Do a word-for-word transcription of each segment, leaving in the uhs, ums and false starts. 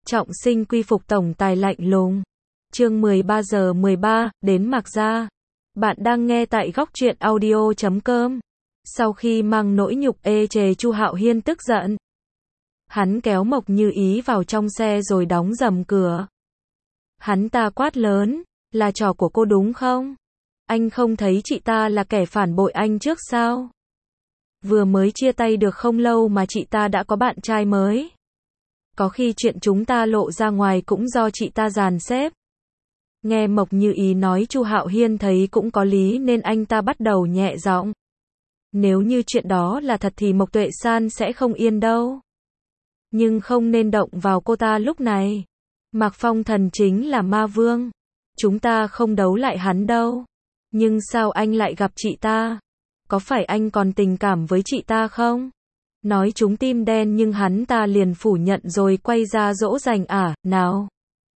Trọng sinh quy phục tổng tài lạnh lùng. Chương mười ba giờ mười ba, đến Mạc Gia. Bạn đang nghe tại góc truyện audio chấm com. Sau khi mang nỗi nhục ê chề, Chu Hạo Hiên tức giận. Hắn kéo Mộc Như Ý vào trong xe rồi đóng rầm cửa. Hắn ta quát lớn, là trò của cô đúng không? Anh không thấy chị ta là kẻ phản bội anh trước sao? Vừa mới chia tay được không lâu mà chị ta đã có bạn trai mới. Có khi chuyện chúng ta lộ ra ngoài cũng do chị ta dàn xếp. Nghe Mộc Như Ý nói, Chu Hạo Hiên thấy cũng có lý nên anh ta bắt đầu nhẹ giọng. Nếu như chuyện đó là thật thì Mộc Tuệ San sẽ không yên đâu. Nhưng không nên động vào cô ta lúc này. Mạc Phong Thần chính là ma vương. Chúng ta không đấu lại hắn đâu. Nhưng sao anh lại gặp chị ta? Có phải anh còn tình cảm với chị ta không? Nói chúng tim đen nhưng hắn ta liền phủ nhận rồi quay ra dỗ dành à, nào.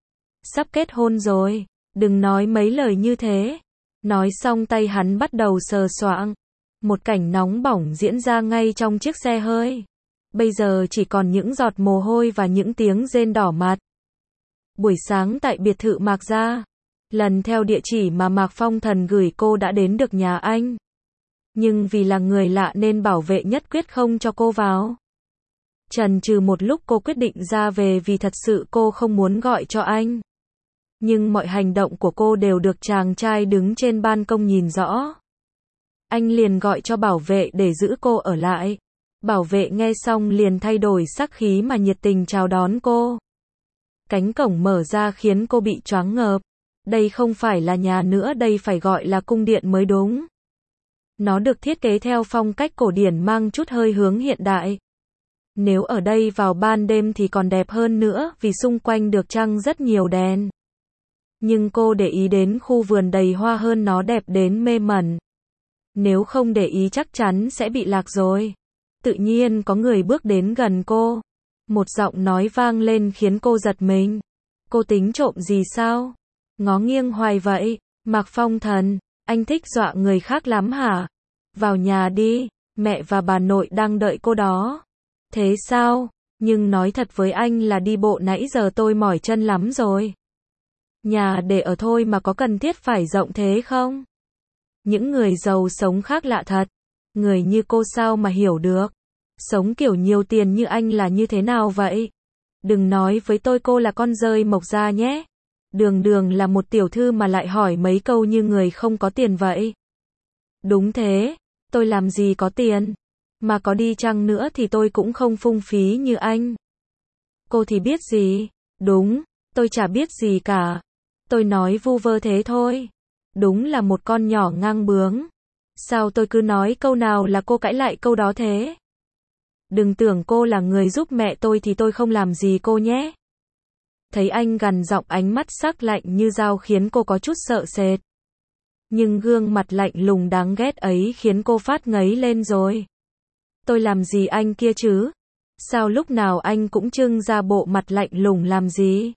Sắp kết hôn rồi, đừng nói mấy lời như thế. Nói xong tay hắn bắt đầu sờ soạng. Một cảnh nóng bỏng diễn ra ngay trong chiếc xe hơi. Bây giờ chỉ còn những giọt mồ hôi và những tiếng rên đỏ mặt. Buổi sáng tại biệt thự Mạc Gia. Lần theo địa chỉ mà Mạc Phong Thần gửi cô đã đến được nhà anh. Nhưng vì là người lạ nên bảo vệ nhất quyết không cho cô vào. Chần chừ một lúc cô quyết định ra về vì thật sự cô không muốn gọi cho anh. Nhưng mọi hành động của cô đều được chàng trai đứng trên ban công nhìn rõ. Anh liền gọi cho bảo vệ để giữ cô ở lại. Bảo vệ nghe xong liền thay đổi sắc khí mà nhiệt tình chào đón cô. Cánh cổng mở ra khiến cô bị choáng ngợp. Đây không phải là nhà nữa, đây phải gọi là cung điện mới đúng. Nó được thiết kế theo phong cách cổ điển mang chút hơi hướng hiện đại. Nếu ở đây vào ban đêm thì còn đẹp hơn nữa vì xung quanh được trăng rất nhiều đèn. Nhưng cô để ý đến khu vườn đầy hoa hơn, nó đẹp đến mê mẩn. Nếu không để ý chắc chắn sẽ bị lạc rồi. Tự nhiên có người bước đến gần cô. Một giọng nói vang lên khiến cô giật mình. Cô tính trộm gì sao? Ngó nghiêng hoài vậy. Mạc Phong Thần, anh thích dọa người khác lắm hả? Vào nhà đi, mẹ và bà nội đang đợi cô đó. Thế sao? Nhưng nói thật với anh là đi bộ nãy giờ tôi mỏi chân lắm rồi. Nhà để ở thôi mà có cần thiết phải rộng thế không? Những người giàu sống khác lạ thật. Người như cô sao mà hiểu được? Sống kiểu nhiều tiền như anh là như thế nào vậy? Đừng nói với tôi cô là con dơi Mộc Gia nhé. Đường đường là một tiểu thư mà lại hỏi mấy câu như người không có tiền vậy. Đúng thế, tôi làm gì có tiền. Mà có đi chăng nữa thì tôi cũng không phung phí như anh. Cô thì biết gì? Đúng, tôi chả biết gì cả. Tôi nói vu vơ thế thôi. Đúng là một con nhỏ ngang bướng. Sao tôi cứ nói câu nào là cô cãi lại câu đó thế? Đừng tưởng cô là người giúp mẹ tôi thì tôi không làm gì cô nhé. Thấy anh gằn giọng, ánh mắt sắc lạnh như dao khiến cô có chút sợ sệt. Nhưng gương mặt lạnh lùng đáng ghét ấy khiến cô phát ngấy lên rồi. Tôi làm gì anh kia chứ? Sao lúc nào anh cũng trưng ra bộ mặt lạnh lùng làm gì?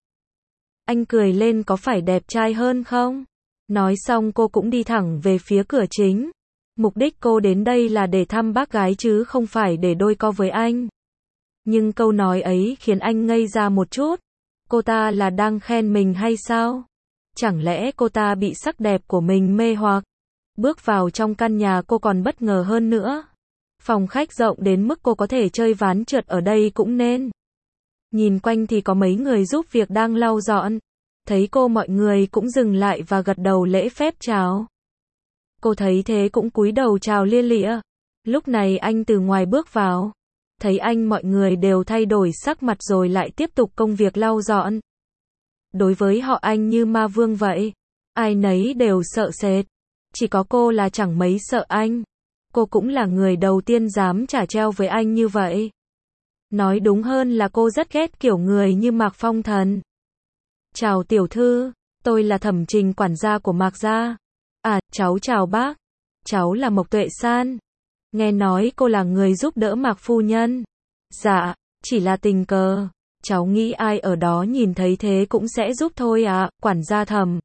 Anh cười lên có phải đẹp trai hơn không? Nói xong cô cũng đi thẳng về phía cửa chính. Mục đích cô đến đây là để thăm bác gái chứ không phải để đôi co với anh. Nhưng câu nói ấy khiến anh ngây ra một chút. Cô ta là đang khen mình hay sao? Chẳng lẽ cô ta bị sắc đẹp của mình mê hoặc? Bước vào trong căn nhà cô còn bất ngờ hơn nữa. Phòng khách rộng đến mức cô có thể chơi ván trượt ở đây cũng nên. Nhìn quanh thì có mấy người giúp việc đang lau dọn. Thấy cô mọi người cũng dừng lại và gật đầu lễ phép chào. Cô thấy thế cũng cúi đầu chào lia lịa. Lúc này anh từ ngoài bước vào. Thấy anh mọi người đều thay đổi sắc mặt rồi lại tiếp tục công việc lau dọn. Đối với họ anh như ma vương vậy. Ai nấy đều sợ sệt. Chỉ có cô là chẳng mấy sợ anh. Cô cũng là người đầu tiên dám trả treo với anh như vậy. Nói đúng hơn là cô rất ghét kiểu người như Mạc Phong Thần. Chào tiểu thư, tôi là Thẩm Trình, quản gia của Mạc Gia. À, cháu chào bác. Cháu là Mộc Tuệ San. Nghe nói cô là người giúp đỡ Mạc phu nhân. Dạ, chỉ là tình cờ. Cháu nghĩ ai ở đó nhìn thấy thế cũng sẽ giúp thôi ạ, quản gia Thẩm.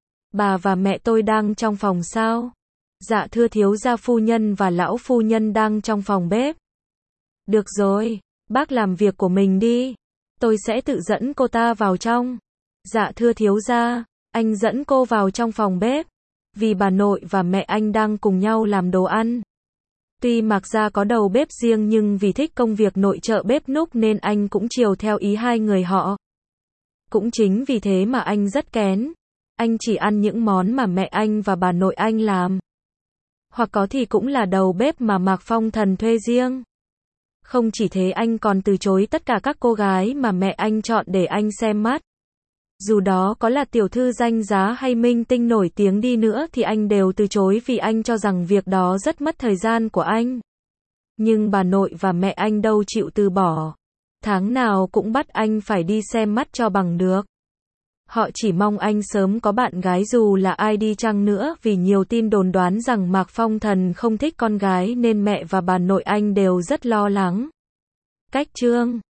Bà và mẹ tôi đang trong phòng sao? Dạ thưa thiếu gia phu nhân và lão phu nhân đang trong phòng bếp. Được rồi, bác làm việc của mình đi. Tôi sẽ tự dẫn cô ta vào trong. Dạ thưa thiếu gia, anh dẫn cô vào trong phòng bếp. Vì bà nội và mẹ anh đang cùng nhau làm đồ ăn. Tuy Mạc gia có đầu bếp riêng nhưng vì thích công việc nội trợ bếp núc nên anh cũng chiều theo ý hai người họ. Cũng chính vì thế mà anh rất kén. Anh chỉ ăn những món mà mẹ anh và bà nội anh làm. Hoặc có thì cũng là đầu bếp mà Mạc Phong Thần thuê riêng. Không chỉ thế anh còn từ chối tất cả các cô gái mà mẹ anh chọn để anh xem mắt. Dù đó có là tiểu thư danh giá hay minh tinh nổi tiếng đi nữa thì anh đều từ chối vì anh cho rằng việc đó rất mất thời gian của anh. Nhưng bà nội và mẹ anh đâu chịu từ bỏ. Tháng nào cũng bắt anh phải đi xem mắt cho bằng được. Họ chỉ mong anh sớm có bạn gái dù là ai đi chăng nữa vì nhiều tin đồn đoán rằng Mạc Phong Thần không thích con gái nên mẹ và bà nội anh đều rất lo lắng. Cách chương